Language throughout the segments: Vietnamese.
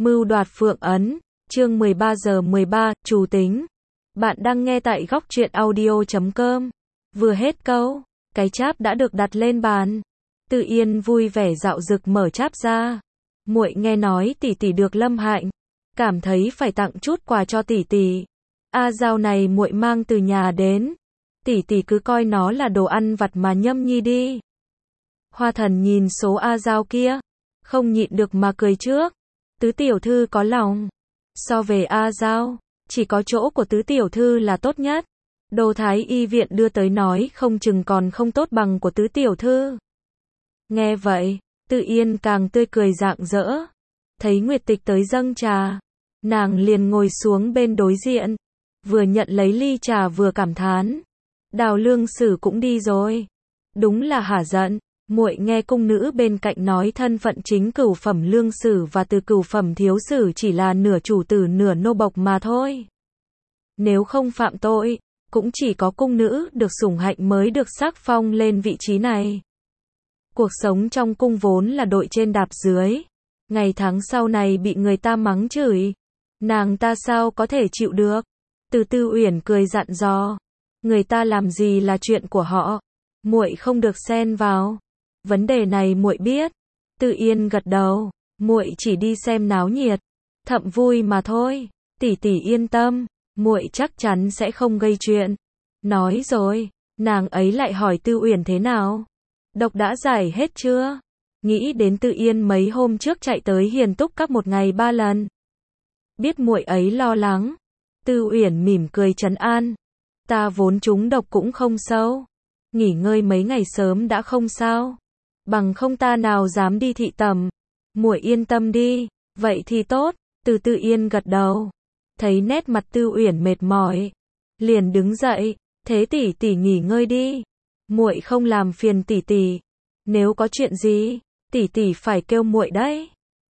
Mưu đoạt Phượng Ấn, chương 13 giờ 13, Trù tính. Bạn đang nghe tại góc truyện audio.com. Vừa hết câu, cái cháp đã được đặt lên bàn. Tự Yên vui vẻ dạo dực mở cháp ra. Muội nghe nói tỷ tỷ được lâm hạnh, cảm thấy phải tặng chút quà cho tỷ tỷ. Dao này muội mang từ nhà đến, tỷ tỷ cứ coi nó là đồ ăn vặt mà nhâm nhi đi. Hoa Thần nhìn số dao kia, không nhịn được mà cười trước. Tứ tiểu thư có lòng. So về dao, chỉ có chỗ của tứ tiểu thư là tốt nhất. Đồ Thái y viện đưa tới nói không chừng còn không tốt bằng của tứ tiểu thư. Nghe vậy, Tự Yên càng tươi cười rạng rỡ. Thấy Nguyệt Tịch tới dâng trà, nàng liền ngồi xuống bên đối diện, vừa nhận lấy ly trà vừa cảm thán. Đào Lương Sử cũng đi rồi. Đúng là hả giận. Muội nghe cung nữ bên cạnh nói thân phận chính cửu phẩm lương sử và từ cửu phẩm thiếu sử chỉ là nửa chủ tử nửa nô bộc mà thôi. Nếu không phạm tội, cũng chỉ có cung nữ được sủng hạnh mới được sắc phong lên vị trí này. Cuộc sống trong cung vốn là đội trên đạp dưới. Ngày tháng sau này bị người ta mắng chửi, nàng ta sao có thể chịu được. Từ Tư Uyển cười dặn dò, người ta làm gì là chuyện của họ, muội không được xen vào. Vấn đề này muội biết. Tự Yên gật đầu, muội chỉ đi xem náo nhiệt, thậm vui mà thôi. Tỷ tỷ yên tâm, muội chắc chắn sẽ không gây chuyện. Nói rồi, nàng ấy lại hỏi Tư Uyển thế nào. Độc đã giải hết chưa? Nghĩ đến Tự Yên mấy hôm trước chạy tới Hiền Túc Các một ngày 3 lần. Biết muội ấy lo lắng, Tư Uyển mỉm cười trấn an. Ta vốn trúng độc cũng không sâu, nghỉ ngơi mấy ngày sớm đã không sao. Bằng không ta nào dám đi thị tầm. Muội yên tâm đi. Vậy thì tốt. Tự Yên gật đầu. Thấy nét mặt Tư Uyển mệt mỏi, liền đứng dậy. Thế tỷ tỷ nghỉ ngơi đi. Muội không làm phiền tỷ tỷ. Nếu có chuyện gì, tỷ tỷ phải kêu muội đấy.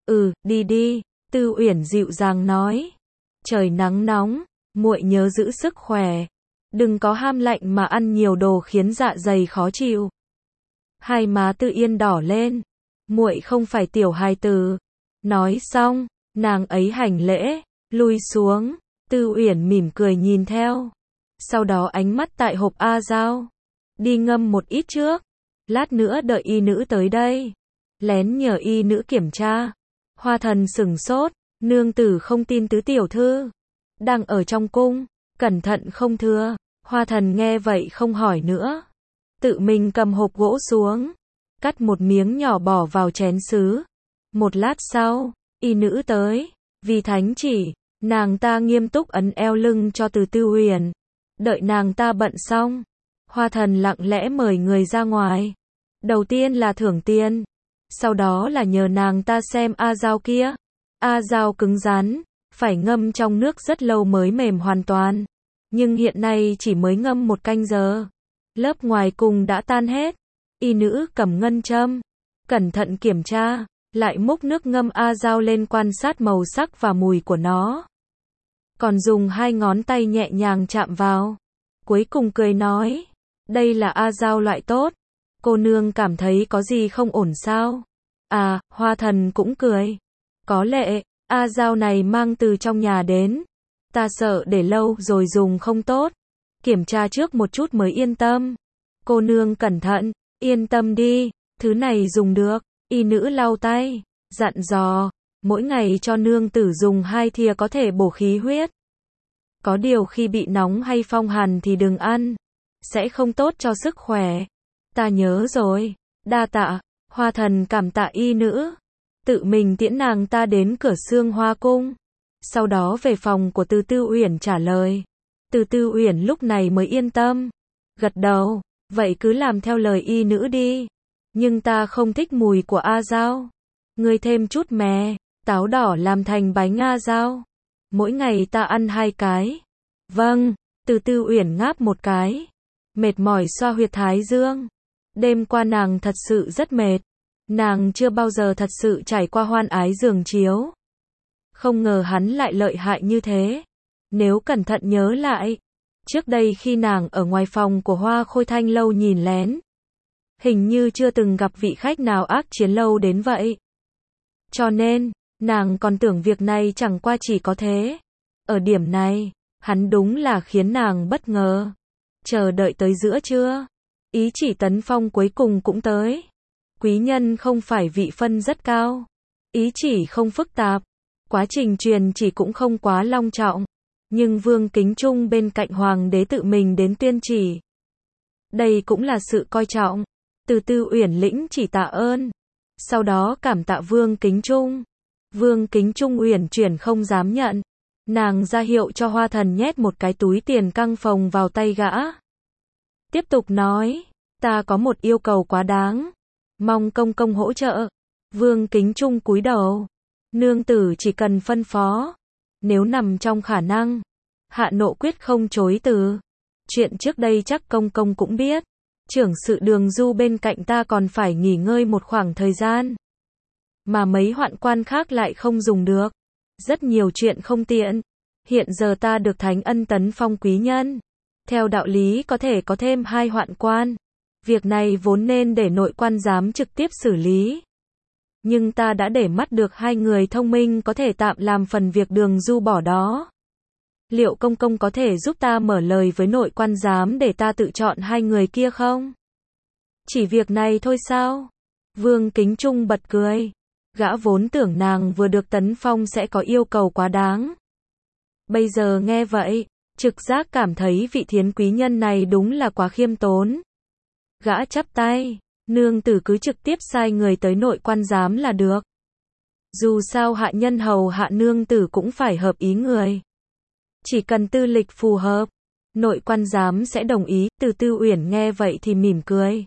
Đi đi. Tư Uyển dịu dàng nói. Trời nắng nóng, muội nhớ giữ sức khỏe. Đừng có ham lạnh mà ăn nhiều đồ khiến dạ dày khó chịu. Hai má Tự Yên đỏ lên. Muội không phải tiểu hài tử. Nói xong, nàng ấy hành lễ, lui xuống. Tư Uyển mỉm cười nhìn theo. Sau đó ánh mắt tại hộp dao. Đi ngâm một ít trước. Lát nữa đợi y nữ tới đây. Lén nhờ y nữ kiểm tra. Hoa Thần sửng sốt. Nương tử không tin tứ tiểu thư đang ở trong cung, cẩn thận không thưa. Hoa Thần nghe vậy không hỏi nữa, tự mình cầm hộp gỗ xuống, cắt một miếng nhỏ bỏ vào chén sứ. Một lát sau, y nữ tới, vì thánh chỉ, nàng ta nghiêm túc ấn eo lưng cho Từ Tư Uyển. Đợi nàng ta bận xong, Hoa Thần lặng lẽ mời người ra ngoài. Đầu tiên là thưởng tiền, sau đó là nhờ nàng ta xem dao kia. Dao cứng rắn, phải ngâm trong nước rất lâu mới mềm hoàn toàn. Nhưng hiện nay chỉ mới ngâm 1 canh giờ. Lớp ngoài cùng đã tan hết. Y nữ cầm ngân châm, cẩn thận kiểm tra, lại múc nước ngâm dao lên quan sát màu sắc và mùi của nó. Còn dùng 2 ngón tay nhẹ nhàng chạm vào. Cuối cùng cười nói, đây là dao loại tốt. Cô nương cảm thấy có gì không ổn sao? Hoa Thần cũng cười. Có lệ, dao này mang từ trong nhà đến. Ta sợ để lâu rồi dùng không tốt. Kiểm tra trước một chút mới yên tâm. Cô nương cẩn thận, yên tâm đi, thứ này dùng được. Y nữ lau tay, dặn dò, mỗi ngày cho nương tử dùng 2 thìa có thể bổ khí huyết. Có điều khi bị nóng hay phong hàn thì đừng ăn, sẽ không tốt cho sức khỏe. Ta nhớ rồi, đa tạ. Hoa Thần cảm tạ y nữ, tự mình tiễn nàng ta đến cửa Sương Hoa cung. Sau đó về phòng của Từ Tư Uyển trả lời. Từ Tư Uyển lúc này mới yên tâm, gật đầu, vậy cứ làm theo lời y nữ đi. Nhưng ta không thích mùi của dao. Ngươi thêm chút mè, táo đỏ làm thành bánh dao. Mỗi ngày ta ăn 2 cái. Vâng. Từ Tư Uyển ngáp một cái, mệt mỏi xoa huyệt thái dương. Đêm qua nàng thật sự rất mệt. Nàng chưa bao giờ thật sự trải qua hoan ái giường chiếu. Không ngờ hắn lại lợi hại như thế. Nếu cẩn thận nhớ lại, trước đây khi nàng ở ngoài phòng của Hoa Khôi Thanh lâu nhìn lén, hình như chưa từng gặp vị khách nào ác chiến lâu đến vậy. Cho nên, Nàng còn tưởng việc này chẳng qua chỉ có thế. Ở điểm này, hắn đúng là khiến nàng bất ngờ. Chờ đợi tới giữa trưa, ý chỉ Tấn Phong cuối cùng cũng tới. Quý nhân không phải vị phân rất cao, ý chỉ không phức tạp, quá trình truyền chỉ cũng không quá long trọng, nhưng Vương Kính Trung bên cạnh hoàng đế tự mình đến tuyên chỉ. Đây cũng là sự coi trọng. Từ Tư Uyển lĩnh chỉ tạ ơn, sau đó cảm tạ Vương Kính Trung. Vương Kính Trung uyển chuyển không dám nhận, nàng ra hiệu cho Hoa Thần nhét một cái túi tiền căng phồng vào tay gã. Tiếp tục nói, ta có một yêu cầu quá đáng, mong công công hỗ trợ. Vương Kính Trung cúi đầu, nương tử chỉ cần phân phó, nếu nằm trong khả năng, hạ nộ quyết không chối từ. Chuyện trước đây chắc công công cũng biết, trưởng sự Đường Du bên cạnh ta còn phải nghỉ ngơi một khoảng thời gian, mà mấy hoạn quan khác lại không dùng được, rất nhiều chuyện không tiện. Hiện giờ ta được Thánh Ân tấn phong quý nhân, theo đạo lý có thể có thêm 2 hoạn quan. Việc này vốn nên để nội quan giám trực tiếp xử lý, nhưng ta đã để mắt được 2 người thông minh có thể tạm làm phần việc Đường Du bỏ đó. Liệu công công có thể giúp ta mở lời với nội quan giám để ta tự chọn 2 người kia không? Chỉ việc này thôi sao? Vương Kính Trung bật cười. Gã vốn tưởng nàng vừa được tấn phong sẽ có yêu cầu quá đáng. Bây giờ nghe vậy, trực giác cảm thấy vị thiến quý nhân này đúng là quá khiêm tốn. Gã chắp tay, nương tử cứ trực tiếp sai người tới nội quan giám là được. Dù sao hạ nhân hầu hạ nương tử cũng phải hợp ý người. Chỉ cần tư lịch phù hợp, nội quan giám sẽ đồng ý. Từ Tư Uyển nghe vậy thì mỉm cười.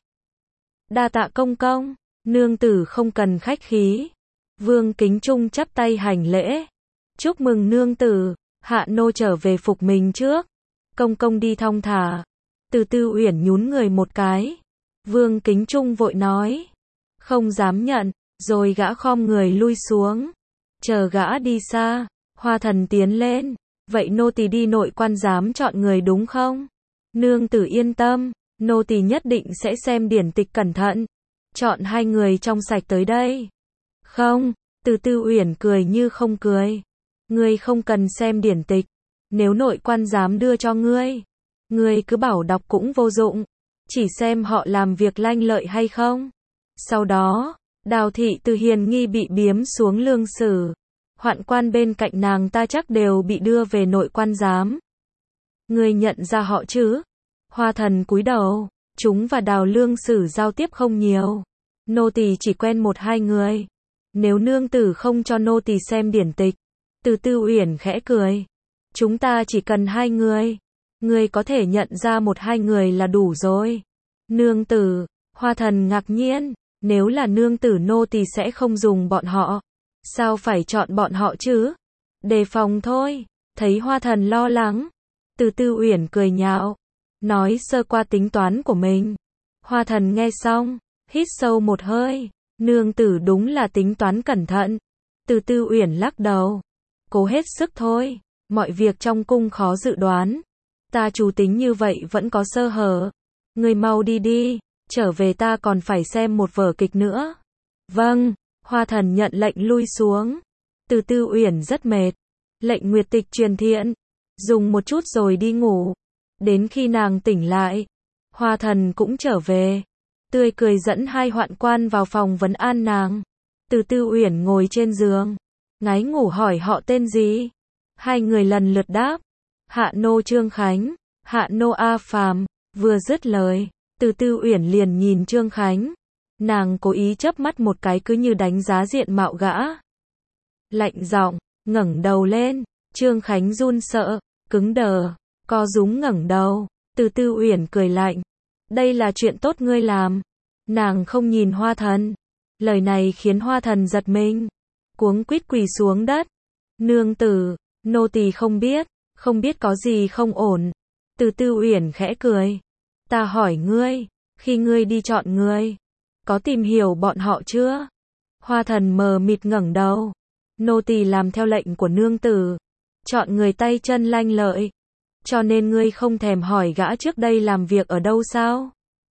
Đa tạ công công, nương tử không cần khách khí. Vương Kính Trung chắp tay hành lễ. Chúc mừng nương tử, hạ nô trở về phục mình trước. Công công đi thong thả. Từ Tư Uyển nhún người một cái. Vương Kính Trung vội nói, không dám nhận, rồi gã khom người lui xuống. Chờ gã đi xa, Hoa Thần tiến lên. Vậy nô tỳ đi nội quan giám chọn người đúng không? Nương tử yên tâm, nô tỳ nhất định sẽ xem điển tịch cẩn thận, chọn 2 người trong sạch tới đây. Không, Từ Tư Uyển cười như không cười. Ngươi không cần xem điển tịch, nếu nội quan giám đưa cho ngươi cứ bảo đọc cũng vô dụng, chỉ xem họ làm việc lanh lợi hay không. Sau đó, Đào thị từ hiền nghi bị biếm xuống lương sử. Hoạn quan bên cạnh nàng ta chắc đều bị đưa về nội quan giám. Ngươi nhận ra họ chứ? Hoa Thần cúi đầu, chúng và Đào lương sử giao tiếp không nhiều. Nô tỳ chỉ quen 1-2 người. Nếu nương tử không cho nô tỳ xem điển tịch. Từ Tư Uyển khẽ cười. Chúng ta chỉ cần 2 người. Ngươi có thể nhận ra 1-2 người là đủ rồi. Nương tử, Hoa Thần ngạc nhiên. Nếu là nương tử nô tỳ sẽ không dùng bọn họ. Sao phải chọn bọn họ chứ? Đề phòng thôi. Thấy Hoa Thần lo lắng, Từ Tư Uyển cười nhạo, nói sơ qua tính toán của mình. Hoa Thần nghe xong, hít sâu một hơi. Nương tử đúng là tính toán cẩn thận. Từ Tư Uyển lắc đầu. Cố hết sức thôi. Mọi việc trong cung khó dự đoán. Ta chủ tính như vậy vẫn có sơ hở. Ngươi mau đi đi. Trở về ta còn phải xem một vở kịch nữa. Vâng. Hoa Thần nhận lệnh lui xuống. Từ Tư Uyển rất mệt. Lệnh nguyệt tịch truyền thiện. Dùng một chút rồi đi ngủ. Đến khi nàng tỉnh lại, Hoa Thần cũng trở về. Tươi cười dẫn 2 hoạn quan vào phòng vấn an nàng. Từ Tư Uyển ngồi trên giường, ngái ngủ hỏi họ tên gì. 2 người lần lượt đáp. Hạ nô Trương Khánh, hạ nô A Phàm. Vừa dứt lời, Từ Tư Uyển liền nhìn Trương Khánh. Nàng cố ý chớp mắt một cái cứ như đánh giá diện mạo gã. Lạnh giọng, ngẩng đầu lên. Trương Khánh run sợ, cứng đờ, co rúm ngẩng đầu. Từ Tư Uyển cười lạnh. Đây là chuyện tốt ngươi làm. Nàng không nhìn Hoa Thần. Lời này khiến Hoa Thần giật mình, cuống quýt quỳ xuống đất. Nương tử, nô tỳ không biết có gì không ổn. Từ Tư Uyển khẽ cười. Ta hỏi ngươi, khi ngươi đi chọn người, có tìm hiểu bọn họ chưa? Hoa Thần mờ mịt ngẩng đầu. Nô tỳ làm theo lệnh của nương tử, chọn người tay chân lanh lợi. Cho nên ngươi không thèm hỏi gã trước đây làm việc ở đâu sao?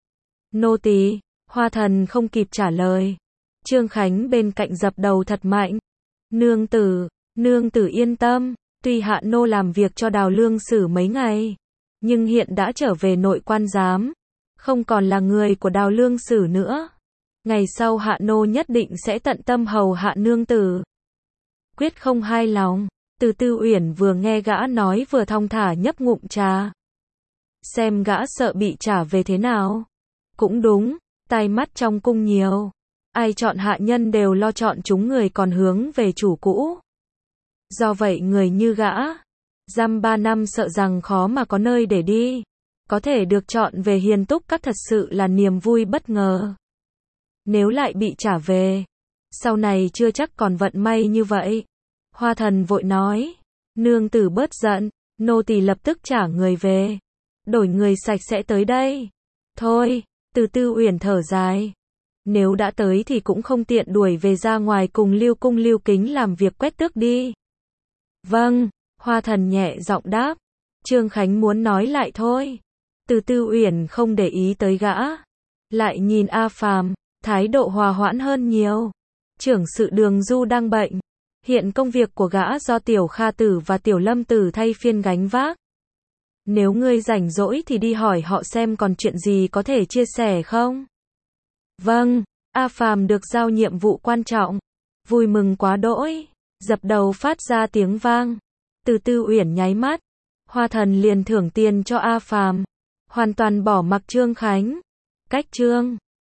Nô tỳ. Hoa Thần không kịp trả lời. Trương Khánh bên cạnh dập đầu thật mạnh. Nương tử yên tâm, tuy Hạ Nô làm việc cho Đào Lương Sử mấy ngày, nhưng hiện đã trở về nội quan giám, không còn là người của Đào Lương Sử nữa. Ngày sau Hạ Nô nhất định sẽ tận tâm hầu hạ nương tử. Quyết không hai lòng. Từ Tư Uyển vừa nghe gã nói vừa thong thả nhấp ngụm trà. Xem gã sợ bị trả về thế nào. Cũng đúng, tai mắt trong cung nhiều. Ai chọn hạ nhân đều lo chọn chúng người còn hướng về chủ cũ. Do vậy người như gã, dăm 3 năm sợ rằng khó mà có nơi để đi. Có thể được chọn về Hiền Túc Các thật sự là niềm vui bất ngờ. Nếu lại bị trả về, sau này chưa chắc còn vận may như vậy. Hoa Thần vội nói, nương tử bớt giận, nô tỳ lập tức trả người về. Đổi người sạch sẽ tới đây. Thôi, Từ Tư Uyển thở dài. Nếu đã tới thì cũng không tiện đuổi về ra ngoài cùng Lưu Cung Lưu Kính làm việc quét tước đi. Vâng, Hoa Thần nhẹ giọng đáp. Trương Khánh muốn nói lại thôi. Từ Tư Uyển không để ý tới gã. Lại nhìn A Phàm, thái độ hòa hoãn hơn nhiều. Trưởng sự Đường Du đang bệnh. Hiện công việc của gã do Tiểu Kha Tử và Tiểu Lâm Tử thay phiên gánh vác. Nếu ngươi rảnh rỗi thì đi hỏi họ xem còn chuyện gì có thể chia sẻ không? Vâng, A Phàm được giao nhiệm vụ quan trọng. Vui mừng quá đỗi. Dập đầu phát ra tiếng vang. Từ Tư Uyển nháy mắt. Hoa Thần liền thưởng tiền cho A Phàm. Hoàn toàn bỏ mặc Trương Khánh. Cách Trương